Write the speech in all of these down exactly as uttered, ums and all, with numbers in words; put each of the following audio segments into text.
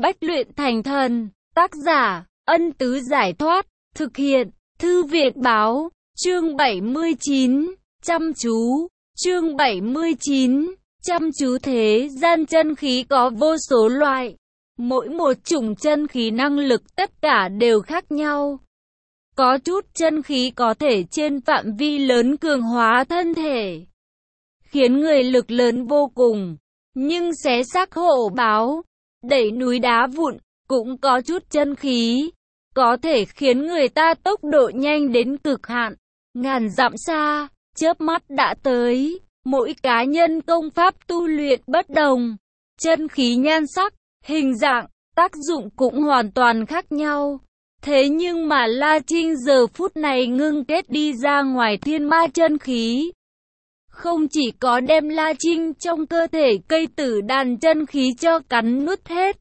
Bách luyện thành thần. Tác giả, Ân Tứ Giải Thoát. Thực hiện, Thư viện Báo. Chương bảy mươi chín. Chăm chú. Chương bảy mươi chín. Chăm chú. Thế gian chân khí có vô số loại. Mỗi một chủng chân khí năng lực tất cả đều khác nhau. Có chút chân khí có thể trên phạm vi lớn cường hóa thân thể, khiến người lực lớn vô cùng, nhưng xé xác hổ báo, đẩy núi đá vụn. Cũng có chút chân khí có thể khiến người ta tốc độ nhanh đến cực hạn, ngàn dặm xa, chớp mắt đã tới. Mỗi cá nhân công pháp tu luyện bất đồng, chân khí nhan sắc, hình dạng, tác dụng cũng hoàn toàn khác nhau. Thế nhưng mà La Trinh giờ phút này ngưng kết đi ra ngoài thiên ma chân khí, không chỉ có đem La Trinh trong cơ thể cây tử đàn chân khí cho cắn nuốt hết,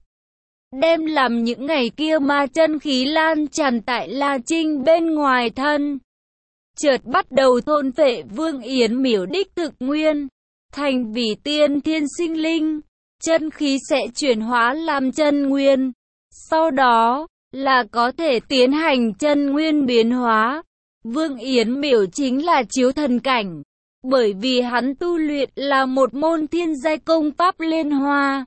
đem làm những ngày kia ma chân khí lan tràn tại La Trinh bên ngoài thân, chợt bắt đầu thôn phệ Vương Yến miểu đích thực nguyên, thành vì tiên thiên sinh linh. Chân khí sẽ chuyển hóa làm chân nguyên, sau đó là có thể tiến hành chân nguyên biến hóa. Vương Yến miểu chính là chiếu thần cảnh, bởi vì hắn tu luyện là một môn thiên giai công pháp liên hoa,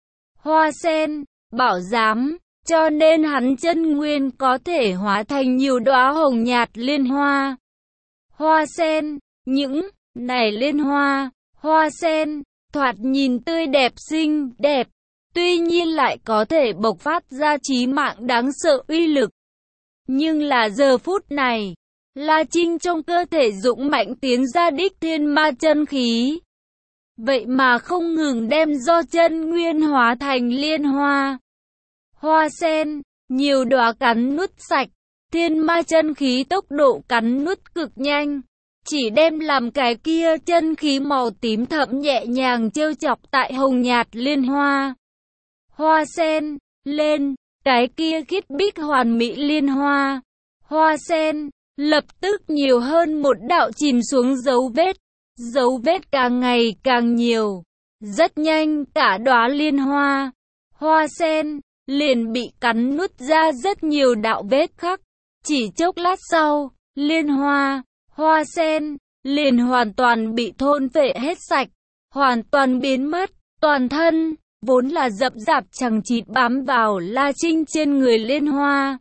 hoa sen, bảo giám, cho nên hắn chân nguyên có thể hóa thành nhiều đóa hồng nhạt liên hoa, hoa sen. Những này liên hoa, hoa sen thoạt nhìn tươi đẹp xinh đẹp, tuy nhiên lại có thể bộc phát ra chí mạng đáng sợ uy lực. Nhưng là giờ phút này, La Trinh trong cơ thể dũng mạnh tiến ra đích thiên ma chân khí, vậy mà không ngừng đem do chân nguyên hóa thành liên hoa, hoa sen, nhiều đóa cắn nuốt sạch. Thiên ma chân khí tốc độ cắn nuốt cực nhanh, chỉ đem làm cái kia chân khí màu tím thẫm nhẹ nhàng trêu chọc tại hồng nhạt liên hoa, hoa sen lên. Cái kia khiết bích hoàn mỹ liên hoa, hoa sen lập tức nhiều hơn một đạo chìm xuống dấu vết. Dấu vết càng ngày càng nhiều, rất nhanh cả đóa liên hoa, hoa sen liền bị cắn nuốt ra rất nhiều đạo vết khắc. Chỉ chốc lát sau, liên hoa, hoa sen liền hoàn toàn bị thôn phệ hết sạch, hoàn toàn biến mất. Toàn thân vốn là rậm rạp chằng chịt bám vào La Trinh trên người liên hoa,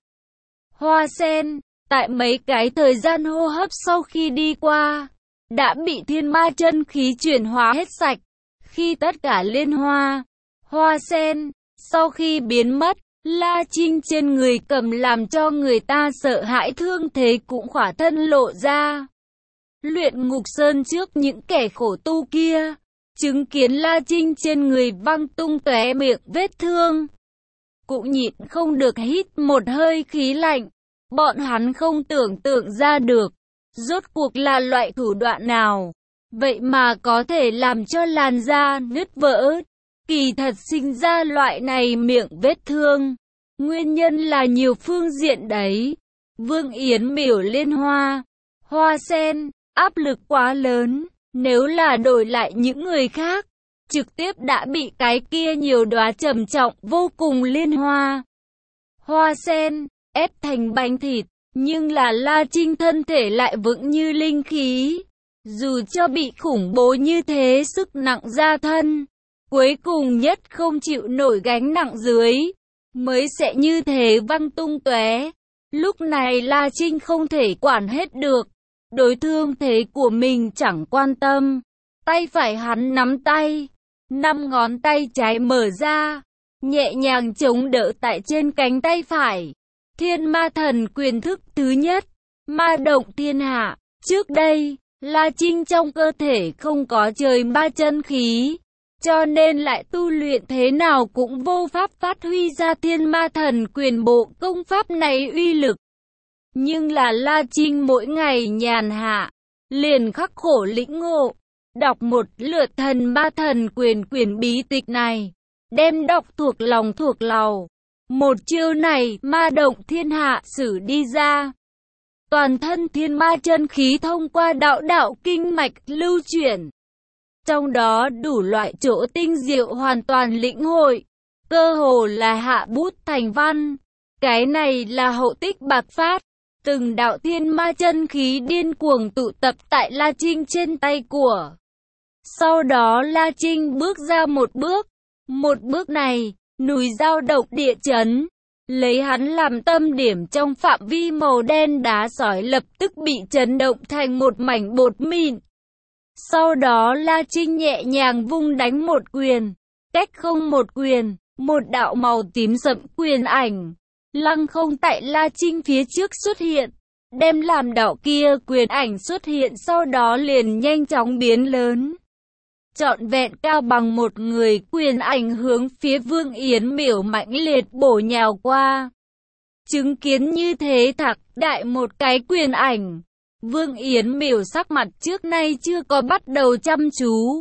hoa sen, tại mấy cái thời gian hô hấp sau khi đi qua, đã bị thiên ma chân khí chuyển hóa hết sạch. Khi tất cả liên hoa, hoa sen sau khi biến mất, La Trinh trên người cầm làm cho người ta sợ hãi thương thế cũng khỏa thân lộ ra. Luyện ngục sơn trước những kẻ khổ tu kia, chứng kiến La Trinh trên người văng tung tóe miệng vết thương, cũng nhịn không được hít một hơi khí lạnh. Bọn hắn không tưởng tượng ra được, rốt cuộc là loại thủ đoạn nào, vậy mà có thể làm cho làn da nứt vỡ. Kỳ thật sinh ra loại này miệng vết thương, nguyên nhân là nhiều phương diện đấy. Vương Yến miểu liên hoa, hoa sen, áp lực quá lớn. Nếu là đổi lại những người khác, trực tiếp đã bị cái kia nhiều đóa trầm trọng vô cùng liên hoa, hoa sen ép thành bánh thịt. Nhưng là La Trinh thân thể lại vững như linh khí, dù cho bị khủng bố như thế sức nặng ra thân, cuối cùng nhất không chịu nổi gánh nặng dưới, mới sẽ như thế văng tung tóe. Lúc này La Trinh không thể quản hết được, đối thương thế của mình chẳng quan tâm. Tay phải hắn nắm tay, năm ngón tay trái mở ra, nhẹ nhàng chống đỡ tại trên cánh tay phải. Thiên ma thần quyền thức thứ nhất, ma động thiên hạ. Trước đây, La Trinh trong cơ thể không có trời ma chân khí, cho nên lại tu luyện thế nào cũng vô pháp phát huy ra thiên ma thần quyền bộ công pháp này uy lực. Nhưng là La Trinh mỗi ngày nhàn hạ, liền khắc khổ lĩnh ngộ, đọc một lượt thần ma thần quyền quyền bí tịch này, đem đọc thuộc lòng thuộc lầu. Một chiêu này ma động thiên hạ sử đi ra, toàn thân thiên ma chân khí thông qua đạo đạo kinh mạch lưu chuyển, trong đó đủ loại chỗ tinh diệu hoàn toàn lĩnh hội, cơ hồ là hạ bút thành văn. Cái này là hậu tích bạc phát. Từng đạo thiên ma chân khí điên cuồng tụ tập tại La Trinh trên tay của. Sau đó La Trinh bước ra một bước. Một bước này, núi dao động địa chấn. Lấy hắn làm tâm điểm trong phạm vi màu đen đá sỏi lập tức bị chấn động thành một mảnh bột mịn. Sau đó La Trinh nhẹ nhàng vung đánh một quyền. Cách không một quyền, một đạo màu tím sậm quyền ảnh. Lăng không tại La Trinh phía trước xuất hiện. Đem làm đạo kia quyền ảnh xuất hiện sau đó liền nhanh chóng biến lớn. Trọn vẹn cao bằng một người, quyền ảnh hướng phía Vương Yến Miểu mãnh liệt bổ nhào qua. Chứng kiến như thế thạc đại một cái quyền ảnh. Vương Yến Miểu sắc mặt trước nay chưa có bắt đầu chăm chú.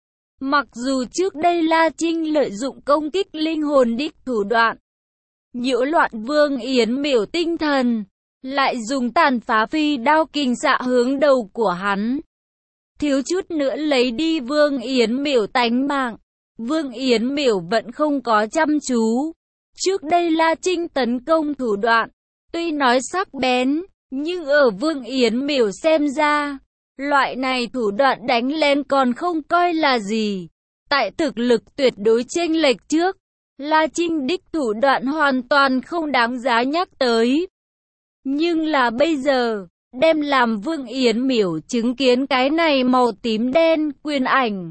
Mặc dù trước đây La Trinh lợi dụng công kích linh hồn đích thủ đoạn, nhiễu loạn Vương Yến Miểu tinh thần, lại dùng tàn phá phi đao kình xạ hướng đầu của hắn. Thiếu chút nữa lấy đi Vương Yến Miểu tánh mạng. Vương Yến Miểu vẫn không có chăm chú. Trước đây La Trinh tấn công thủ đoạn, tuy nói sắc bén, nhưng ở Vương Yến Miểu xem ra, loại này thủ đoạn đánh lên còn không coi là gì. Tại thực lực tuyệt đối chênh lệch trước, La Trinh đích thủ đoạn hoàn toàn không đáng giá nhắc tới. Nhưng là bây giờ, đem làm Vương Yến Miểu chứng kiến cái này màu tím đen quyền ảnh.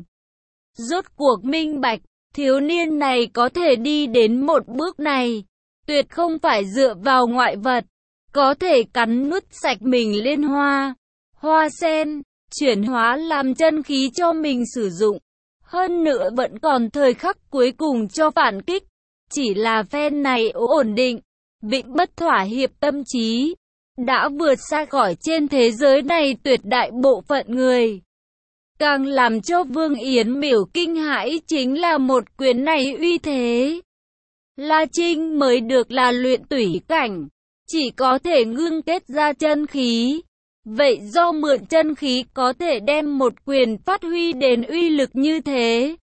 Rốt cuộc minh bạch, thiếu niên này có thể đi đến một bước này, tuyệt không phải dựa vào ngoại vật, có thể cắn nuốt sạch mình liên hoa, hoa sen, chuyển hóa làm chân khí cho mình sử dụng. Hơn nữa vẫn còn thời khắc cuối cùng cho phản kích, chỉ là phen này ổn định, vĩnh bất thỏa hiệp tâm trí. Đã vượt xa khỏi trên thế giới này tuyệt đại bộ phận người. Càng làm cho Vương Yến Miểu kinh hãi chính là một quyền này uy thế. La Trinh mới được là luyện tủy cảnh, chỉ có thể ngưng kết ra chân khí. Vậy do mượn chân khí có thể đem một quyền phát huy đến uy lực như thế.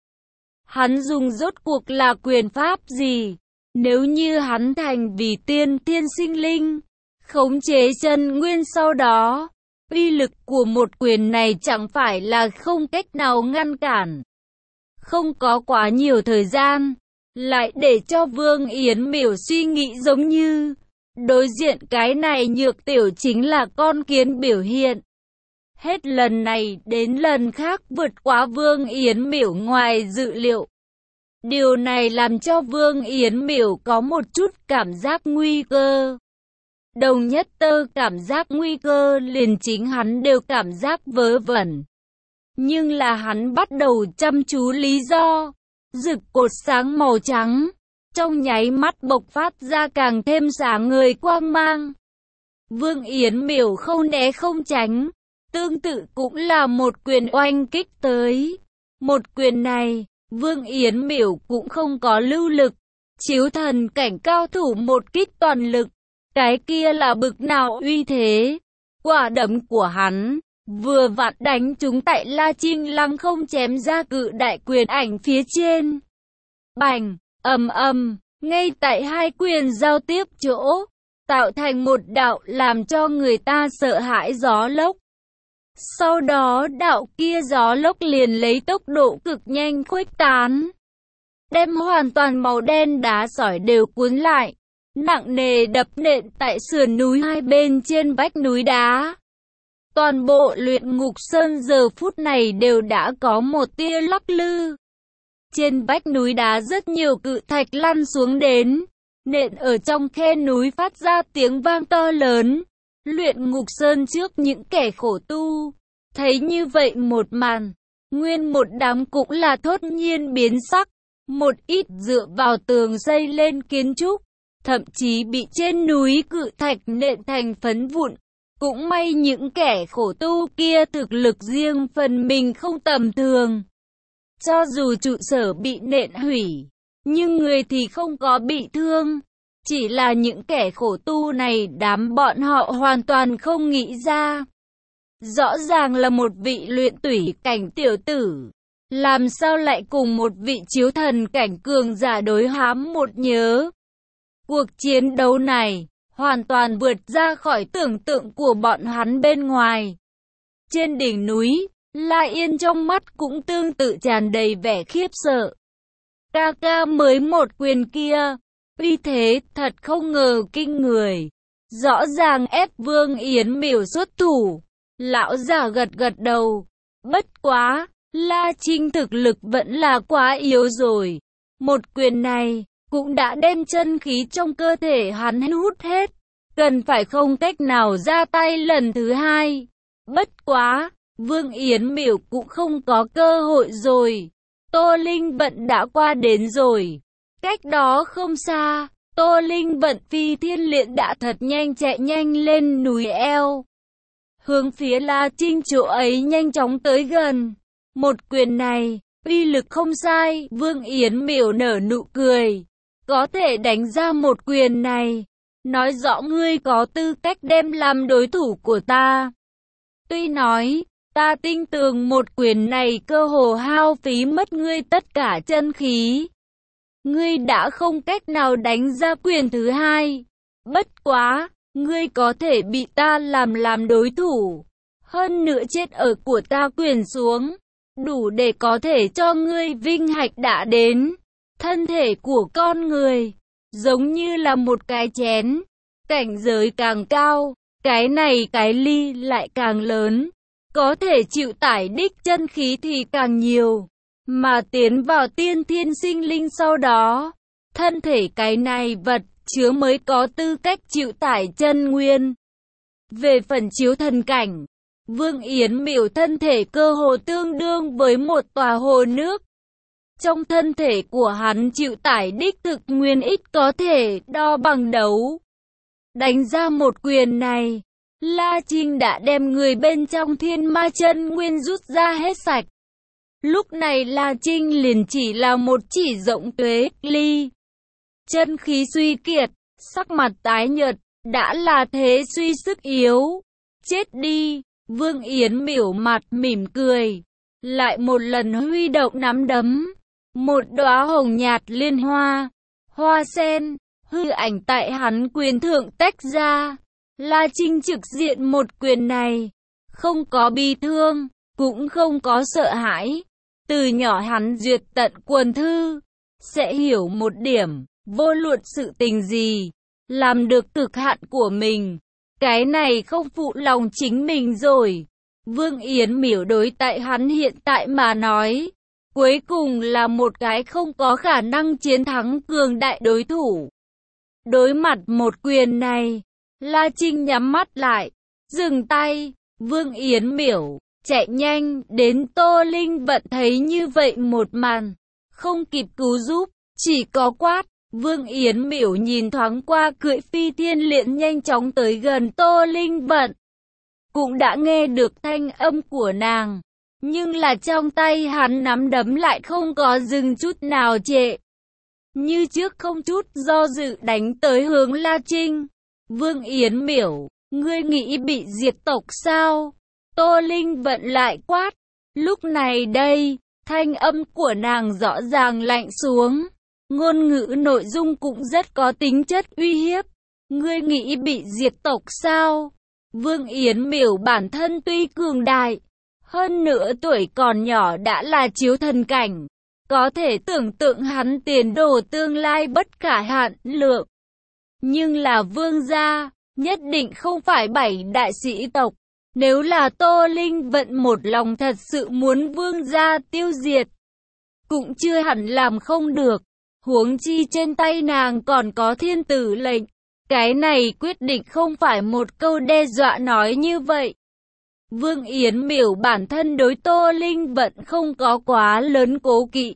Hắn dùng rốt cuộc là quyền pháp gì? Nếu như hắn thành vì tiên thiên sinh linh, khống chế chân nguyên sau đó, uy lực của một quyền này chẳng phải là không cách nào ngăn cản. Không có quá nhiều thời gian, lại để cho Vương Yến Miểu suy nghĩ giống như, đối diện cái này Nhược Tiểu chính là con kiến biểu hiện. Hết lần này đến lần khác vượt quá Vương Yến Miểu ngoài dự liệu. Điều này làm cho Vương Yến Miểu có một chút cảm giác nguy cơ. Đồng nhất tơ cảm giác nguy cơ liền chính hắn đều cảm giác vớ vẩn. Nhưng là hắn bắt đầu chăm chú lý do. Rực cột sáng màu trắng, trong nháy mắt bộc phát ra càng thêm sáng ngời quang mang. Vương Yến Miểu không né không tránh, tương tự cũng là một quyền oanh kích tới. Một quyền này, Vương Yến Miểu cũng không có lưu lực, chiếu thần cảnh cao thủ một kích toàn lực. Cái kia là bực nào uy thế. Quả đấm của hắn vừa vặn đánh trúng tại La Trinh lăng không chém ra cự đại quyền ảnh phía trên. Bành, ầm ầm, ngay tại hai quyền giao tiếp chỗ, tạo thành một đạo làm cho người ta sợ hãi gió lốc. Sau đó đạo kia gió lốc liền lấy tốc độ cực nhanh khuếch tán, đem hoàn toàn màu đen đá sỏi đều cuốn lại, nặng nề đập nện tại sườn núi hai bên trên vách núi đá. Toàn bộ Luyện Ngục Sơn giờ phút này đều đã có một tia lắc lư. Trên vách núi đá rất nhiều cự thạch lăn xuống đến, nện ở trong khe núi phát ra tiếng vang to lớn. Luyện Ngục Sơn trước những kẻ khổ tu, thấy như vậy một màn, nguyên một đám cũng là thốt nhiên biến sắc. Một ít dựa vào tường xây lên kiến trúc, thậm chí bị trên núi cự thạch nện thành phấn vụn. Cũng may những kẻ khổ tu kia thực lực riêng phần mình không tầm thường. Cho dù trụ sở bị nện hủy, nhưng người thì không có bị thương. Chỉ là những kẻ khổ tu này đám bọn họ hoàn toàn không nghĩ ra. Rõ ràng là một vị luyện tủy cảnh tiểu tử, làm sao lại cùng một vị chiếu thần cảnh cường giả đối hám một nhớ. Cuộc chiến đấu này hoàn toàn vượt ra khỏi tưởng tượng của bọn hắn bên ngoài. Trên đỉnh núi, La Yên trong mắt cũng tương tự tràn đầy vẻ khiếp sợ. Ca ca mới một quyền kia, uy thế thật không ngờ kinh người. Rõ ràng ép Vương Yến Miểu xuất thủ. Lão già gật gật đầu. Bất quá, La Trinh thực lực vẫn là quá yếu rồi. Một quyền này cũng đã đem chân khí trong cơ thể hắn hút hết. Cần phải không cách nào ra tay lần thứ hai. Bất quá, Vương Yến Miểu cũng không có cơ hội rồi. Tô Linh Vận đã qua đến rồi. Cách đó không xa, Tô Linh Vận phi thiên liễn đã thật nhanh chạy nhanh lên núi eo. Hướng phía La Trinh chỗ ấy nhanh chóng tới gần. Một quyền này, uy lực không sai, Vương Yến Miểu nở nụ cười. Có thể đánh ra một quyền này, nói rõ ngươi có tư cách đem làm đối thủ của ta. Tuy nói, ta tin tưởng một quyền này cơ hồ hao phí mất ngươi tất cả chân khí. Ngươi đã không cách nào đánh ra quyền thứ hai. Bất quá, ngươi có thể bị ta làm làm đối thủ. Hơn nữa chết ở của ta quyền xuống, đủ để có thể cho ngươi vinh hạnh đã đến. Thân thể của con người, giống như là một cái chén. Cảnh giới càng cao, cái này cái ly lại càng lớn. Có thể chịu tải đích chân khí thì càng nhiều. Mà tiến vào tiên thiên sinh linh sau đó, thân thể cái này vật chứa mới có tư cách chịu tải chân nguyên. Về phần chiếu thần cảnh, Vương Yến Miểu thân thể cơ hồ tương đương với một tòa hồ nước. Trong thân thể của hắn chịu tải đích thực nguyên ít có thể đo bằng đấu. Đánh ra một quyền này, La Trinh đã đem người bên trong thiên ma chân nguyên rút ra hết sạch. Lúc này La Trinh liền chỉ là một chỉ rộng tuế ly. Chân khí suy kiệt, sắc mặt tái nhợt, đã là thế suy sức yếu. Chết đi, Vương Yến Miểu mặt mỉm cười. Lại một lần huy động nắm đấm. Một đóa hồng nhạt liên hoa, hoa sen, hư ảnh tại hắn quyền thượng tách ra. La Trinh trực diện một quyền này, không có bi thương, cũng không có sợ hãi. Từ nhỏ hắn duyệt tận quần thư, sẽ hiểu một điểm, vô luận sự tình gì, làm được cực hạn của mình. Cái này không phụ lòng chính mình rồi. Vương Yến Miểu đối tại hắn hiện tại mà nói, cuối cùng là một cái không có khả năng chiến thắng cường đại đối thủ. Đối mặt một quyền này, La Trinh nhắm mắt lại, dừng tay. Vương Yến Miểu chạy nhanh đến. Tô Linh Vận thấy như vậy một màn, không kịp cứu giúp, chỉ có quát. Vương Yến Miểu nhìn thoáng qua cưỡi phi thiên liễn nhanh chóng tới gần Tô Linh Vận, cũng đã nghe được thanh âm của nàng, nhưng là trong tay hắn nắm đấm lại không có dừng chút nào trệ. Như trước không chút do dự đánh tới hướng La Trinh. Vương Yến Miểu, ngươi nghĩ bị diệt tộc sao? Tô Linh Vận lại quát. Lúc này đây, thanh âm của nàng rõ ràng lạnh xuống. Ngôn ngữ nội dung cũng rất có tính chất uy hiếp. Ngươi nghĩ bị diệt tộc sao? Vương Yến Miểu bản thân tuy cường đại, hơn nữa tuổi còn nhỏ đã là chiếu thần cảnh. Có thể tưởng tượng hắn tiền đồ tương lai bất khả hạn lượng. Nhưng là vương gia, nhất định không phải bảy đại sĩ tộc. Nếu là Tô Linh Vận một lòng thật sự muốn vương gia tiêu diệt, cũng chưa hẳn làm không được. Huống chi trên tay nàng còn có thiên tử lệnh. Cái này quyết định không phải một câu đe dọa nói như vậy. Vương Yến Miểu bản thân đối Tô Linh Vận không có quá lớn cố kỵ.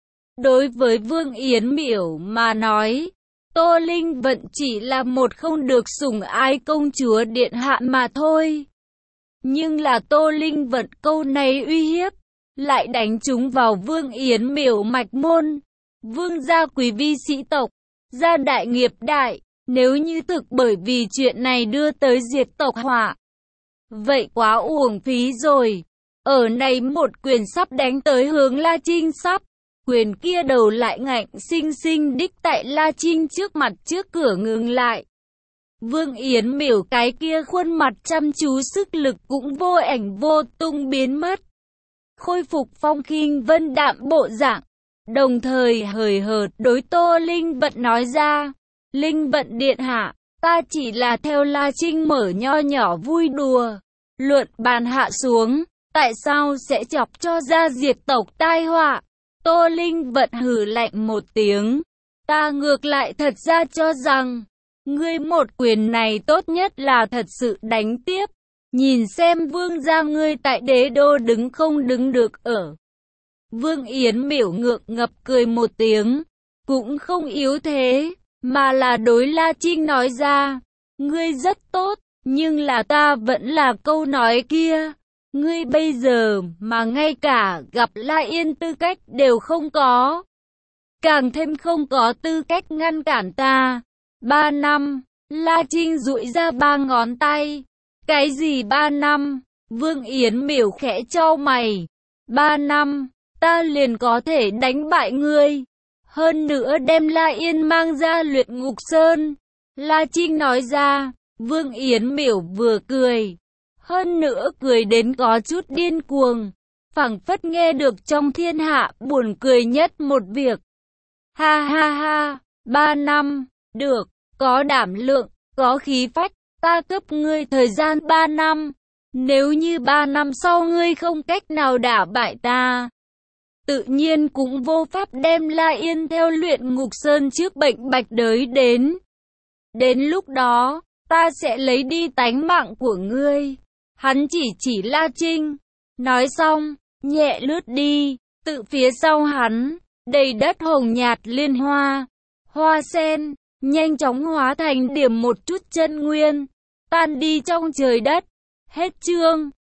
Đối với Vương Yến Miểu mà nói, Tô Linh Vận chỉ là một không được sủng ái công chúa điện hạ mà thôi. Nhưng là Tô Linh Vận câu này uy hiếp, lại đánh trúng vào Vương Yến Miểu mạch môn. Vương gia quý vi sĩ tộc, gia đại nghiệp đại, nếu như thực bởi vì chuyện này đưa tới diệt tộc họa, vậy quá uổng phí rồi. Ở này một quyền sắp đánh tới hướng La Trinh sắp. Quyền kia đầu lại ngạnh sinh sinh đích tại La Trinh trước mặt trước cửa ngừng lại. Vương Yến Miểu cái kia khuôn mặt chăm chú sức lực cũng vô ảnh vô tung biến mất. Khôi phục phong khinh vân đạm bộ dạng. Đồng thời hời hợt đối Tô Linh Vận nói ra. Linh Vận điện hạ, ta chỉ là theo La Trinh mở nho nhỏ vui đùa. Luận bàn hạ xuống, tại sao sẽ chọc cho ra diệt tộc tai họa? Tô Linh Vận hừ lạnh một tiếng. Ta ngược lại thật ra cho rằng, ngươi một quyền này tốt nhất là thật sự đánh tiếp. Nhìn xem vương gia ngươi tại đế đô đứng không đứng được ở. Vương Yến Miểu ngượng ngập cười một tiếng. Cũng không yếu thế, mà là đối La Trinh nói ra. Ngươi rất tốt, nhưng là ta vẫn là câu nói kia. Ngươi bây giờ mà ngay cả gặp La Yên tư cách đều không có. Càng thêm không có tư cách ngăn cản ta. Ba năm, La Trinh duỗi ra ba ngón tay. Cái gì ba năm? Vương Yến Miểu khẽ chau mày. Ba năm, ta liền có thể đánh bại ngươi. Hơn nữa đem La Yên mang ra Luyện Ngục Sơn. La Trinh nói ra. Vương Yến Miểu vừa cười. Hơn nữa cười đến có chút điên cuồng. Phảng phất nghe được trong thiên hạ buồn cười nhất một việc. Ha ha ha, ba năm, được, có đảm lượng, có khí phách, ta cấp ngươi thời gian ba năm. Nếu như ba năm sau ngươi không cách nào đả bại ta, tự nhiên cũng vô pháp đem La Yên theo Luyện Ngục Sơn trước bệnh bạch đới đến. Đến lúc đó, ta sẽ lấy đi tánh mạng của ngươi. Hắn chỉ chỉ La Trinh. Nói xong, nhẹ lướt đi, tự phía sau hắn, đầy đất hồng nhạt liên hoa. Hoa sen, nhanh chóng hóa thành điểm một chút chân nguyên, tan đi trong trời đất. Hết chương.